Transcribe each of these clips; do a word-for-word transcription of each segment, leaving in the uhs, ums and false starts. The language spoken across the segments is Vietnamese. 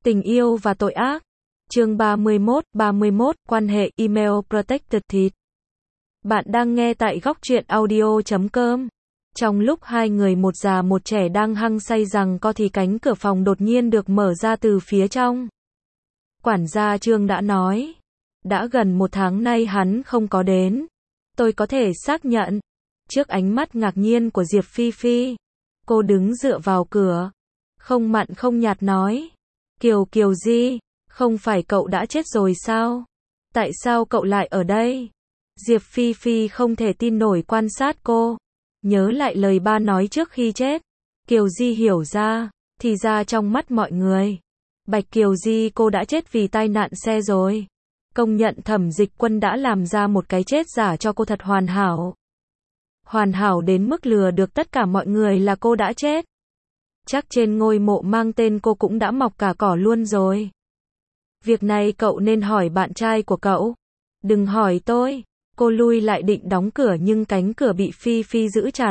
Tình yêu và tội ác. Chương ba mươi mốt, ba mươi mốt, quan hệ, email protected thịt. Bạn đang nghe tại góc truyện audio chấm com. Trong lúc hai người một già một trẻ đang hăng say rằng co thì cánh cửa phòng đột nhiên được mở ra từ phía trong. Quản gia Trương đã nói. Đã gần một tháng nay hắn không có đến. Tôi có thể xác nhận. Trước ánh mắt ngạc nhiên của Diệp Phi Phi, cô đứng dựa vào cửa. Không mặn không nhạt nói. Kiều Kiều Di, không phải cậu đã chết rồi sao? Tại sao cậu lại ở đây? Diệp Phi Phi không thể tin nổi quan sát cô. Nhớ lại lời ba nói trước khi chết. Kiều Di hiểu ra, thì ra trong mắt mọi người, Bạch Kiều Di cô đã chết vì tai nạn xe rồi. Công nhận Thẩm Dịch Quân đã làm ra một cái chết giả cho cô thật hoàn hảo. Hoàn hảo đến mức lừa được tất cả mọi người là cô đã chết. Chắc trên ngôi mộ mang tên cô cũng đã mọc cả cỏ luôn rồi. Việc này cậu nên hỏi bạn trai của cậu. Đừng hỏi tôi. Cô lui lại định đóng cửa nhưng cánh cửa bị Phi Phi giữ chặt.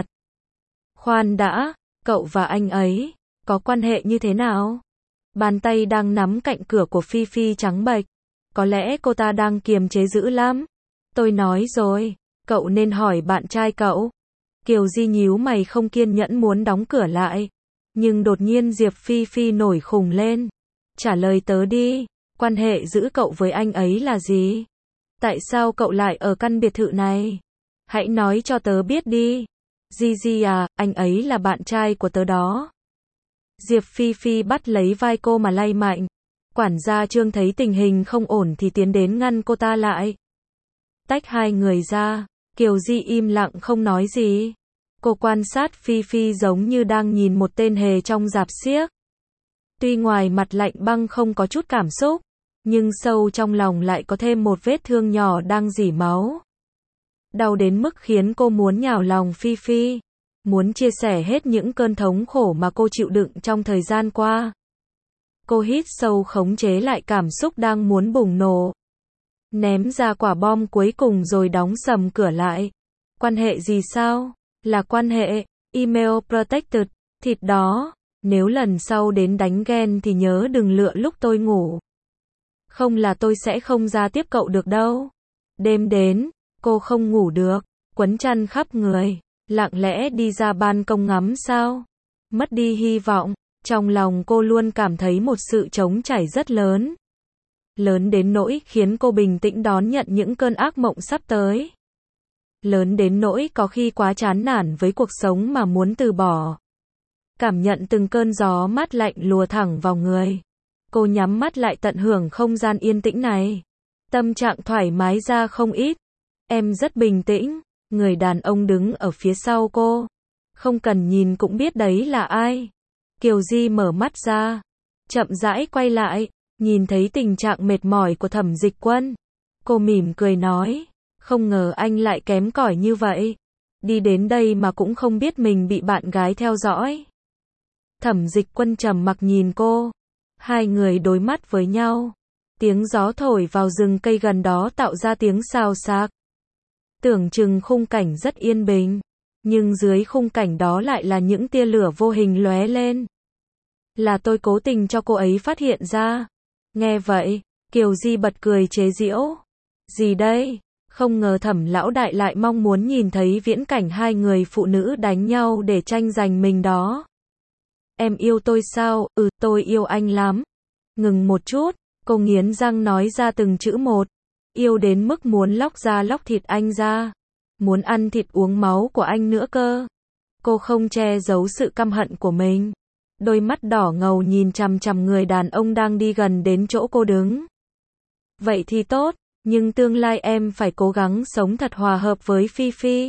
Khoan đã, cậu và anh ấy có quan hệ như thế nào? Bàn tay đang nắm cạnh cửa của Phi Phi trắng bệch. Có lẽ cô ta đang kiềm chế dữ lắm. Tôi nói rồi, cậu nên hỏi bạn trai cậu. Kiều Di nhíu mày không kiên nhẫn muốn đóng cửa lại. Nhưng đột nhiên Diệp Phi Phi nổi khùng lên. Trả lời tớ đi, quan hệ giữa cậu với anh ấy là gì? Tại sao cậu lại ở căn biệt thự này? Hãy nói cho tớ biết đi. Di Di à, anh ấy là bạn trai của tớ đó. Diệp Phi Phi bắt lấy vai cô mà lay mạnh. Quản gia Trương thấy tình hình không ổn thì tiến đến ngăn cô ta lại. Tách hai người ra, Kiều Di im lặng không nói gì. Cô quan sát Phi Phi giống như đang nhìn một tên hề trong rạp xiếc. Tuy ngoài mặt lạnh băng không có chút cảm xúc, nhưng sâu trong lòng lại có thêm một vết thương nhỏ đang rỉ máu. Đau đến mức khiến cô muốn nhào lòng Phi Phi, muốn chia sẻ hết những cơn thống khổ mà cô chịu đựng trong thời gian qua. Cô hít sâu khống chế lại cảm xúc đang muốn bùng nổ. Ném ra quả bom cuối cùng rồi đóng sầm cửa lại. Quan hệ gì sao? Là quan hệ, email protected, thịt đó. Nếu lần sau đến đánh ghen thì nhớ đừng lựa lúc tôi ngủ. Không là tôi sẽ không ra tiếp cậu được đâu. Đêm đến, cô không ngủ được, quấn chăn khắp người, lặng lẽ đi ra ban công ngắm sao. Mất đi hy vọng, trong lòng cô luôn cảm thấy một sự trống trải rất lớn. Lớn đến nỗi khiến cô bình tĩnh đón nhận những cơn ác mộng sắp tới. Lớn đến nỗi có khi quá chán nản với cuộc sống mà muốn từ bỏ. Cảm nhận từng cơn gió mát lạnh lùa thẳng vào người. Cô nhắm mắt lại tận hưởng không gian yên tĩnh này. Tâm trạng thoải mái ra không ít. Em rất bình tĩnh. Người đàn ông đứng ở phía sau cô. Không cần nhìn cũng biết đấy là ai. Kiều Di mở mắt ra. Chậm rãi quay lại. Nhìn thấy tình trạng mệt mỏi của Thẩm Dịch Quân. Cô mỉm cười nói. Không ngờ anh lại kém cỏi như vậy. Đi đến đây mà cũng không biết mình bị bạn gái theo dõi. Thẩm Dịch Quân trầm mặc nhìn cô. Hai người đối mắt với nhau. Tiếng gió thổi vào rừng cây gần đó tạo ra tiếng xào xạc. Tưởng chừng khung cảnh rất yên bình. Nhưng dưới khung cảnh đó lại là những tia lửa vô hình lóe lên. Là tôi cố tình cho cô ấy phát hiện ra. Nghe vậy, Kiều Di bật cười chế giễu. Gì đây? Không ngờ Thẩm lão đại lại mong muốn nhìn thấy viễn cảnh hai người phụ nữ đánh nhau để tranh giành mình đó. Em yêu tôi sao? Ừ, tôi yêu anh lắm. Ngừng một chút, cô nghiến răng nói ra từng chữ một. Yêu đến mức muốn lóc da lóc thịt anh ra. Muốn ăn thịt uống máu của anh nữa cơ. Cô không che giấu sự căm hận của mình. Đôi mắt đỏ ngầu nhìn chằm chằm người đàn ông đang đi gần đến chỗ cô đứng. Vậy thì tốt, nhưng tương lai em phải cố gắng sống thật hòa hợp với Phi Phi.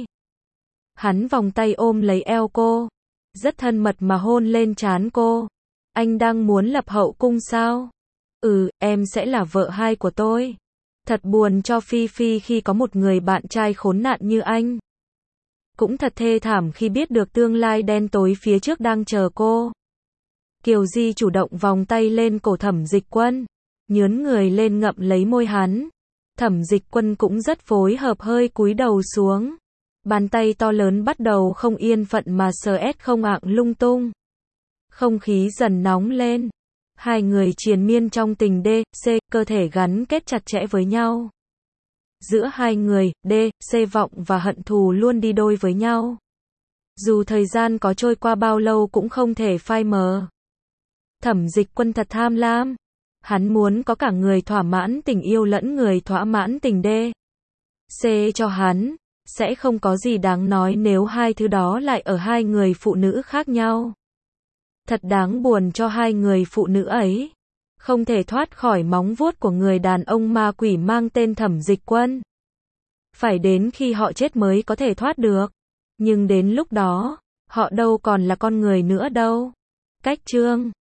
Hắn vòng tay ôm lấy eo cô. Rất thân mật mà hôn lên trán cô. Anh đang muốn lập hậu cung sao? Ừ, em sẽ là vợ hai của tôi. Thật buồn cho Phi Phi khi có một người bạn trai khốn nạn như anh. Cũng thật thê thảm khi biết được tương lai đen tối phía trước đang chờ cô. Kiều Di chủ động vòng tay lên cổ Thẩm Dịch Quân. Nhướn người lên ngậm lấy môi hắn. Thẩm Dịch Quân cũng rất phối hợp hơi cúi đầu xuống. Bàn tay to lớn bắt đầu không yên phận mà sờ ét không ạng lung tung. Không khí dần nóng lên. Hai người triền miên trong tình D, C, cơ thể gắn kết chặt chẽ với nhau. Giữa hai người, D, C vọng và hận thù luôn đi đôi với nhau. Dù thời gian có trôi qua bao lâu cũng không thể phai mờ. Thẩm Dịch Quân thật tham lam. Hắn muốn có cả người thỏa mãn tình yêu lẫn người thỏa mãn tình D. C cho hắn. Sẽ không có gì đáng nói nếu hai thứ đó lại ở hai người phụ nữ khác nhau. Thật đáng buồn cho hai người phụ nữ ấy. Không thể thoát khỏi móng vuốt của người đàn ông ma quỷ mang tên Thẩm Dịch Quân. Phải đến khi họ chết mới có thể thoát được. Nhưng đến lúc đó, họ đâu còn là con người nữa đâu. Cách chương